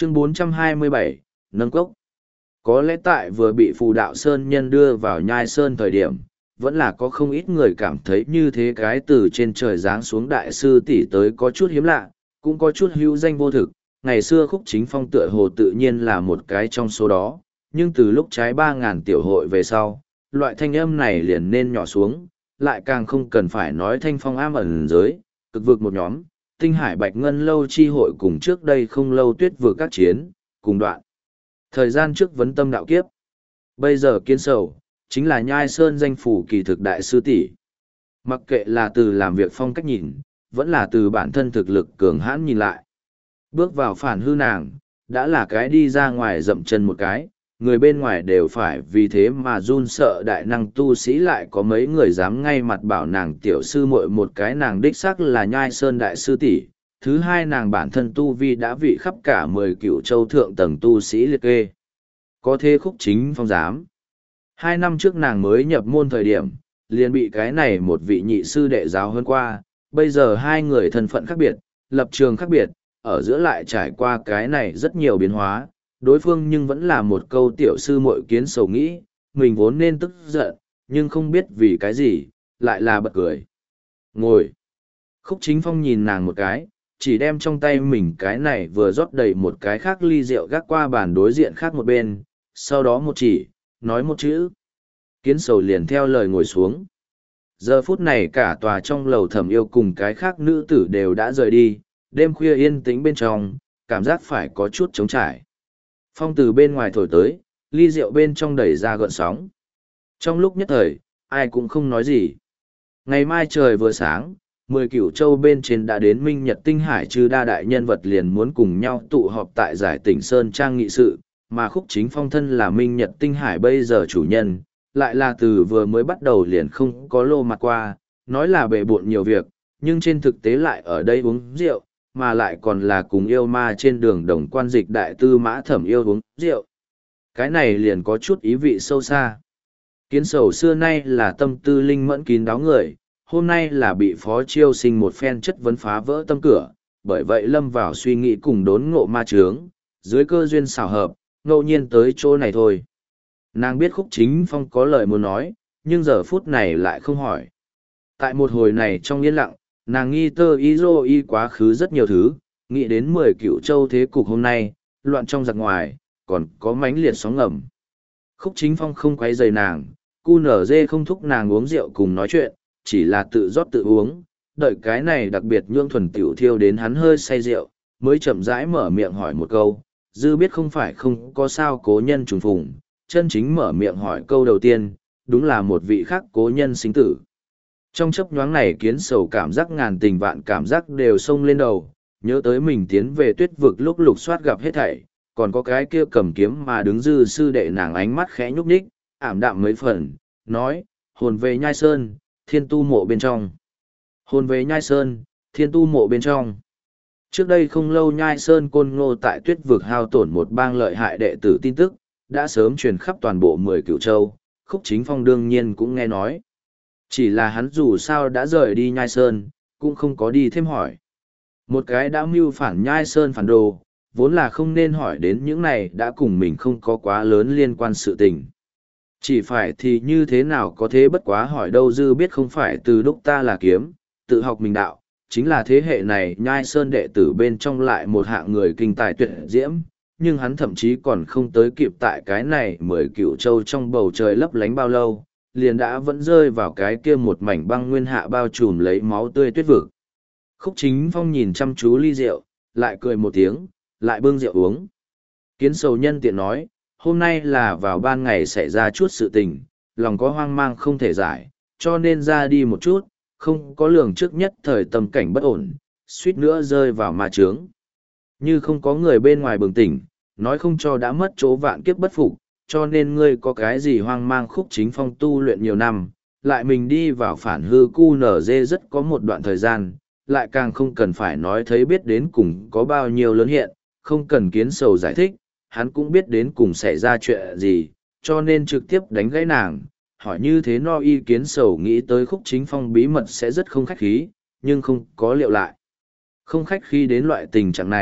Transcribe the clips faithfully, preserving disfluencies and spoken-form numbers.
Chương bốn trăm hai mươi bảy, Nâng Cốc. Có lẽ tại vừa bị phù đạo sơn nhân đưa vào nhai sơn thời điểm, vẫn là có không ít người cảm thấy như thế cái từ trên trời giáng xuống đại sư tỷ tới có chút hiếm lạ, cũng có chút hữu danh vô thực. Ngày xưa Khúc Chính Phong tựa hồ tự nhiên là một cái trong số đó, nhưng từ lúc trái ba ngàn tiểu hội về sau, loại thanh âm này liền nên nhỏ xuống, lại càng không cần phải nói thanh phong am ẩn giới, cực vực một nhóm, tinh hải bạch ngân lâu chi hội cùng trước đây không lâu tuyết vừa các chiến, cùng đoạn. Thời gian trước vấn tâm đạo kiếp. Bây giờ kiến sầu, chính là nhai sơn danh phủ kỳ thực đại sư tỷ. Mặc kệ là từ làm việc phong cách nhìn, vẫn là từ bản thân thực lực cường hãn nhìn lại. Bước vào phản hư nàng, đã là cái đi ra ngoài dậm chân một cái, người bên ngoài đều phải vì thế mà run sợ đại năng tu sĩ lại có mấy người dám ngay mặt bảo nàng tiểu sư muội một cái nàng đích xác là nhai sơn đại sư tỷ. Thứ hai nàng bản thân tu vi đã vị khắp cả mười cựu châu thượng tầng tu sĩ liệt kê. Có thế Khúc Chính Phong dám. Hai năm trước nàng mới nhập môn thời điểm, liền bị cái này một vị nhị sư đệ giáo hơn qua, bây giờ hai người thân phận khác biệt, lập trường khác biệt, ở giữa lại trải qua cái này rất nhiều biến hóa, đối phương nhưng vẫn là một câu tiểu sư muội kiến sầu nghĩ, mình vốn nên tức giận, nhưng không biết vì cái gì, lại là bật cười. Ngồi. Khúc Chính Phong nhìn nàng một cái, chỉ đem trong tay mình cái này vừa rót đầy một cái khác ly rượu gác qua bàn đối diện khác một bên, sau đó một chỉ, nói một chữ. Kiến sầu liền theo lời ngồi xuống. Giờ phút này cả tòa trong lầu Thẩm Yêu cùng cái khác nữ tử đều đã rời đi, đêm khuya yên tĩnh bên trong, cảm giác phải có chút trống trải. Phong từ bên ngoài thổi tới, ly rượu bên trong đẩy ra gợn sóng. Trong lúc nhất thời, ai cũng không nói gì. Ngày mai trời vừa sáng, mười cửu châu bên trên đã đến Minh Nhật Tinh Hải chư đa đại nhân vật liền muốn cùng nhau tụ họp tại giải tỉnh Sơn Trang nghị sự, mà Khúc Chính Phong thân là Minh Nhật Tinh Hải bây giờ chủ nhân, lại là từ vừa mới bắt đầu liền không có lô mặt qua, nói là bề bộn nhiều việc, nhưng trên thực tế lại ở đây uống rượu, mà lại còn là cùng yêu ma trên đường đồng quan dịch đại tư mã Thẩm Yêu uống rượu. Cái này liền có chút ý vị sâu xa. Kiến sầu xưa nay là tâm tư linh mẫn kín đáo người, hôm nay là bị phó chiêu sinh một phen chất vấn phá vỡ tâm cửa, bởi vậy lâm vào suy nghĩ cùng đốn ngộ ma trướng, dưới cơ duyên xảo hợp, ngẫu nhiên tới chỗ này thôi. Nàng biết Khúc Chính Phong có lời muốn nói, nhưng giờ phút này lại không hỏi. Tại một hồi này trong yên lặng, nàng nghi tơ y dô y quá khứ rất nhiều thứ, nghĩ đến mười cựu châu thế cục hôm nay, loạn trong giặc ngoài, còn có mánh liệt sóng ngầm. Khúc Chính Phong không quay rầy nàng, cu nở dê không thúc nàng uống rượu cùng nói chuyện, chỉ là tự rót tự uống, đợi cái này đặc biệt nhương thuần tiểu thiêu đến hắn hơi say rượu, mới chậm rãi mở miệng hỏi một câu, dư biết không phải không có sao cố nhân trùng phùng, chân chính mở miệng hỏi câu đầu tiên, đúng là một vị khác cố nhân sinh tử. Trong chấp nhoáng này kiến sầu cảm giác ngàn tình vạn cảm giác đều xông lên đầu, nhớ tới mình tiến về tuyết vực lúc lục soát gặp hết thảy, còn có cái kia cầm kiếm mà đứng dư sư đệ nàng ánh mắt khẽ nhúc nhích, ảm đạm mấy phần, nói, hồn về nhai sơn, thiên tu mộ bên trong. Hồn về nhai sơn, thiên tu mộ bên trong. Trước đây không lâu nhai sơn côn ngô tại tuyết vực hao tổn một bang lợi hại đệ tử tin tức, đã sớm truyền khắp toàn bộ mười cửu châu, Khúc Chính Phong đương nhiên cũng nghe nói. Chỉ là hắn dù sao đã rời đi nhai sơn, cũng không có đi thêm hỏi. Một cái đã mưu phản nhai sơn phản đồ, vốn là không nên hỏi đến những này đã cùng mình không có quá lớn liên quan sự tình. Chỉ phải thì như thế nào có thế bất quá hỏi đâu dư biết không phải từ đúc ta là kiếm, tự học mình đạo, chính là thế hệ này nhai sơn đệ tử bên trong lại một hạng người kinh tài tuyệt diễm, nhưng hắn thậm chí còn không tới kịp tại cái này mười cựu châu trong bầu trời lấp lánh bao lâu, liền đã vẫn rơi vào cái kia một mảnh băng nguyên hạ bao trùm lấy máu tươi tuyết vực. Khúc Chính Phong nhìn chăm chú ly rượu, lại cười một tiếng, lại bưng rượu uống. Kiến sầu nhân tiện nói, hôm nay là vào ban ngày xảy ra chút sự tình, lòng có hoang mang không thể giải, cho nên ra đi một chút, không có lường trước nhất thời tâm cảnh bất ổn, suýt nữa rơi vào ma trướng. Như không có người bên ngoài bừng tỉnh, nói không cho đã mất chỗ vạn kiếp bất phục, cho nên ngươi có cái gì hoang mang. Khúc Chính Phong tu luyện nhiều năm, lại mình đi vào phản hư cu nở dê rất có một đoạn thời gian, lại càng không cần phải nói thấy biết đến cùng có bao nhiêu lớn hiện, không cần kiến sầu giải thích, hắn cũng biết đến cùng xảy ra chuyện gì, cho nên trực tiếp đánh gãy nàng, hỏi như thế no y kiến sầu nghĩ tới Khúc Chính Phong bí mật sẽ rất không khách khí, nhưng không có liệu lại. Không khách khí đến loại tình trạng này,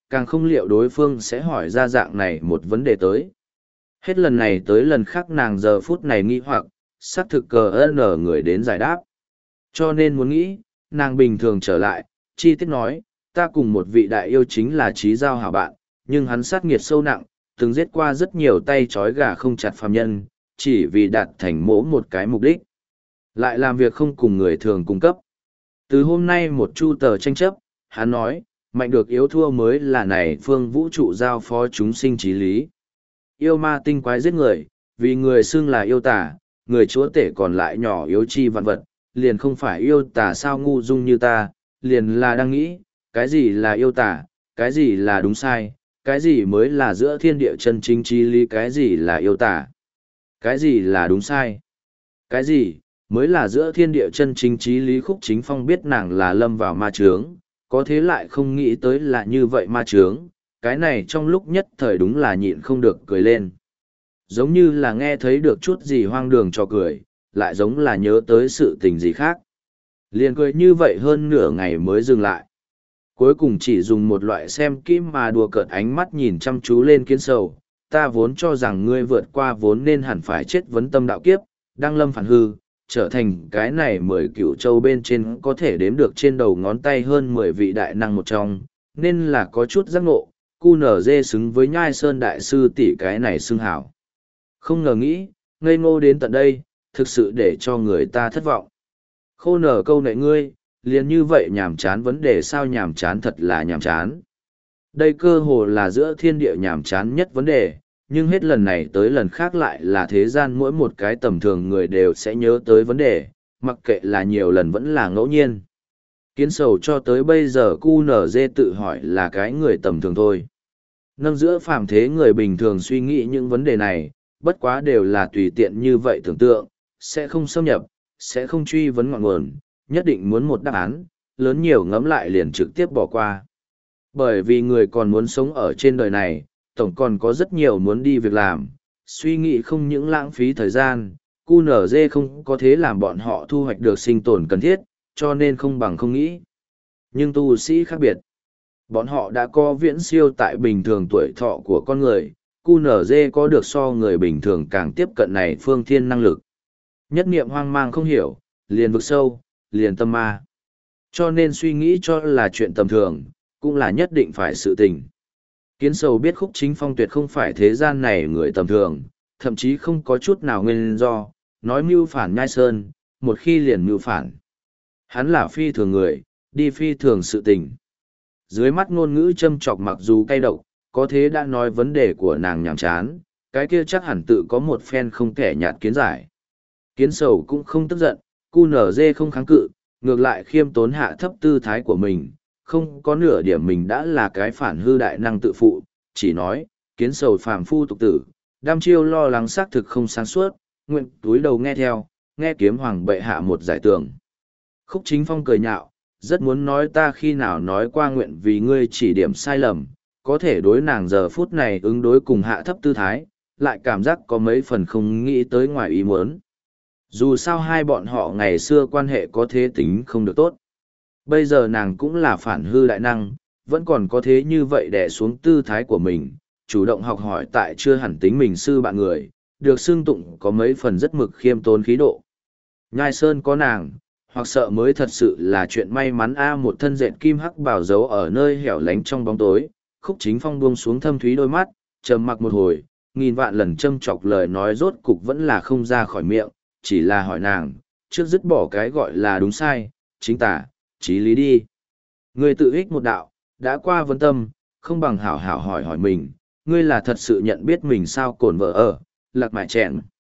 càng không liệu đối phương sẽ hỏi ra dạng này một vấn đề tới. Hết lần này tới lần khác nàng giờ phút này nghi hoặc, xác thực cờ ơn ở người đến giải đáp. Cho nên muốn nghĩ, nàng bình thường trở lại, chi tiết nói, ta cùng một vị đại yêu chính là trí giao hảo bạn, nhưng hắn sát nghiệt sâu nặng, từng giết qua rất nhiều tay trói gà không chặt phàm nhân, chỉ vì đạt thành mỗ một cái mục đích. Lại làm việc không cùng người thường cung cấp. Từ hôm nay một chu tờ tranh chấp, hắn nói, mạnh được yếu thua mới là này phương vũ trụ giao phó chúng sinh trí lý. Yêu ma tinh quái giết người, vì người xưng là yêu tà, người chúa tể còn lại nhỏ yếu chi vạn vật, liền không phải yêu tà sao ngu dung như ta, liền là đang nghĩ, cái gì là yêu tà, cái gì là đúng sai, cái gì mới là giữa thiên địa chân chính trí lý, cái gì là yêu tà, cái gì là đúng sai, cái gì mới là giữa thiên địa chân chính trí lý. Khúc Chính Phong biết nàng là lâm vào ma trướng, có thế lại không nghĩ tới là như vậy ma trướng, cái này trong lúc nhất thời đúng là nhịn không được cười lên. Giống như là nghe thấy được chút gì hoang đường cho cười, lại giống là nhớ tới sự tình gì khác. Liền cười như vậy hơn nửa ngày mới dừng lại. Cuối cùng chỉ dùng một loại xem kim mà đùa cợt ánh mắt nhìn chăm chú lên Kiến Sầu. Ta vốn cho rằng ngươi vượt qua vốn nên hẳn phải chết vấn tâm đạo kiếp, đăng lâm phản hư, trở thành cái này mười cựu châu bên trên có thể đếm được trên đầu ngón tay hơn mười vị đại năng một trong, nên là có chút giác ngộ, cu nở dê xứng với nhai sơn đại sư tỷ cái này xưng hảo. Không ngờ nghĩ, ngây ngô đến tận đây, thực sự để cho người ta thất vọng. Khô nở câu nệ ngươi, liền như vậy nhàm chán vấn đề sao nhàm chán thật là nhàm chán. Đây cơ hồ là giữa thiên địa nhàm chán nhất vấn đề, nhưng hết lần này tới lần khác lại là thế gian mỗi một cái tầm thường người đều sẽ nhớ tới vấn đề, mặc kệ là nhiều lần vẫn là ngẫu nhiên. Kiến Sầu cho tới bây giờ cu nở dê tự hỏi là cái người tầm thường thôi. Nâng giữa phàm thế người bình thường suy nghĩ những vấn đề này, bất quá đều là tùy tiện như vậy tưởng tượng, sẽ không xâm nhập, sẽ không truy vấn ngọn nguồn, nhất định muốn một đáp án, lớn nhiều ngẫm lại liền trực tiếp bỏ qua. Bởi vì người còn muốn sống ở trên đời này, tổng còn có rất nhiều muốn đi việc làm, suy nghĩ không những lãng phí thời gian, cu nở dê không có thế làm bọn họ thu hoạch được sinh tồn cần thiết, cho nên không bằng không nghĩ. Nhưng tu sĩ khác biệt. Bọn họ đã có viễn siêu tại bình thường tuổi thọ của con người, cu nở dê có được so người bình thường càng tiếp cận này phương thiên năng lực. Nhất niệm hoang mang không hiểu, liền vực sâu, liền tâm ma. Cho nên suy nghĩ cho là chuyện tầm thường, cũng là nhất định phải sự tình. Kiến Sầu biết Khúc Chính Phong tuyệt không phải thế gian này người tầm thường, thậm chí không có chút nào nguyên do, nói mưu phản nhai sơn, một khi liền mưu phản. Hắn là phi thường người, đi phi thường sự tình. Dưới mắt ngôn ngữ châm chọc mặc dù cay độc, có thế đã nói vấn đề của nàng nhàm chán, cái kia chắc hẳn tự có một phen không thể nhạt kiến giải. Kiến Sầu cũng không tức giận, cu nở dê không kháng cự, ngược lại khiêm tốn hạ thấp tư thái của mình, không có nửa điểm mình đã là cái phản hư đại năng tự phụ, chỉ nói, Kiến Sầu phàm phu tục tử, đam chiêu lo lắng xác thực không sáng suốt, nguyện túi đầu nghe theo, nghe kiếm hoàng bệ hạ một giải tường. Khúc Chính Phong cười nhạo, rất muốn nói ta khi nào nói qua nguyện vì ngươi chỉ điểm sai lầm, có thể đối nàng giờ phút này ứng đối cùng hạ thấp tư thái, lại cảm giác có mấy phần không nghĩ tới ngoài ý muốn. Dù sao hai bọn họ ngày xưa quan hệ có thế tính không được tốt. Bây giờ nàng cũng là phản hư đại năng, vẫn còn có thế như vậy đè xuống tư thái của mình, chủ động học hỏi tại chưa hẳn tính mình sư bạn người, được xưng tụng có mấy phần rất mực khiêm tốn khí độ. Nhai Sơn có nàng, hoặc sợ mới thật sự là chuyện may mắn a một thân dệt kim hắc bảo giấu ở nơi hẻo lánh trong bóng tối. Khúc Chính Phong buông xuống thâm thúy đôi mắt, trầm mặc một hồi, nghìn vạn lần châm chọc lời nói rốt cục vẫn là không ra khỏi miệng, chỉ là hỏi nàng, trước dứt bỏ cái gọi là đúng sai, chính tả, chí lý đi. Ngươi tự ích một đạo, đã qua vấn tâm, không bằng hảo hảo hỏi hỏi mình, ngươi là thật sự nhận biết mình sao cồn vợ ở, lạc mại chèn.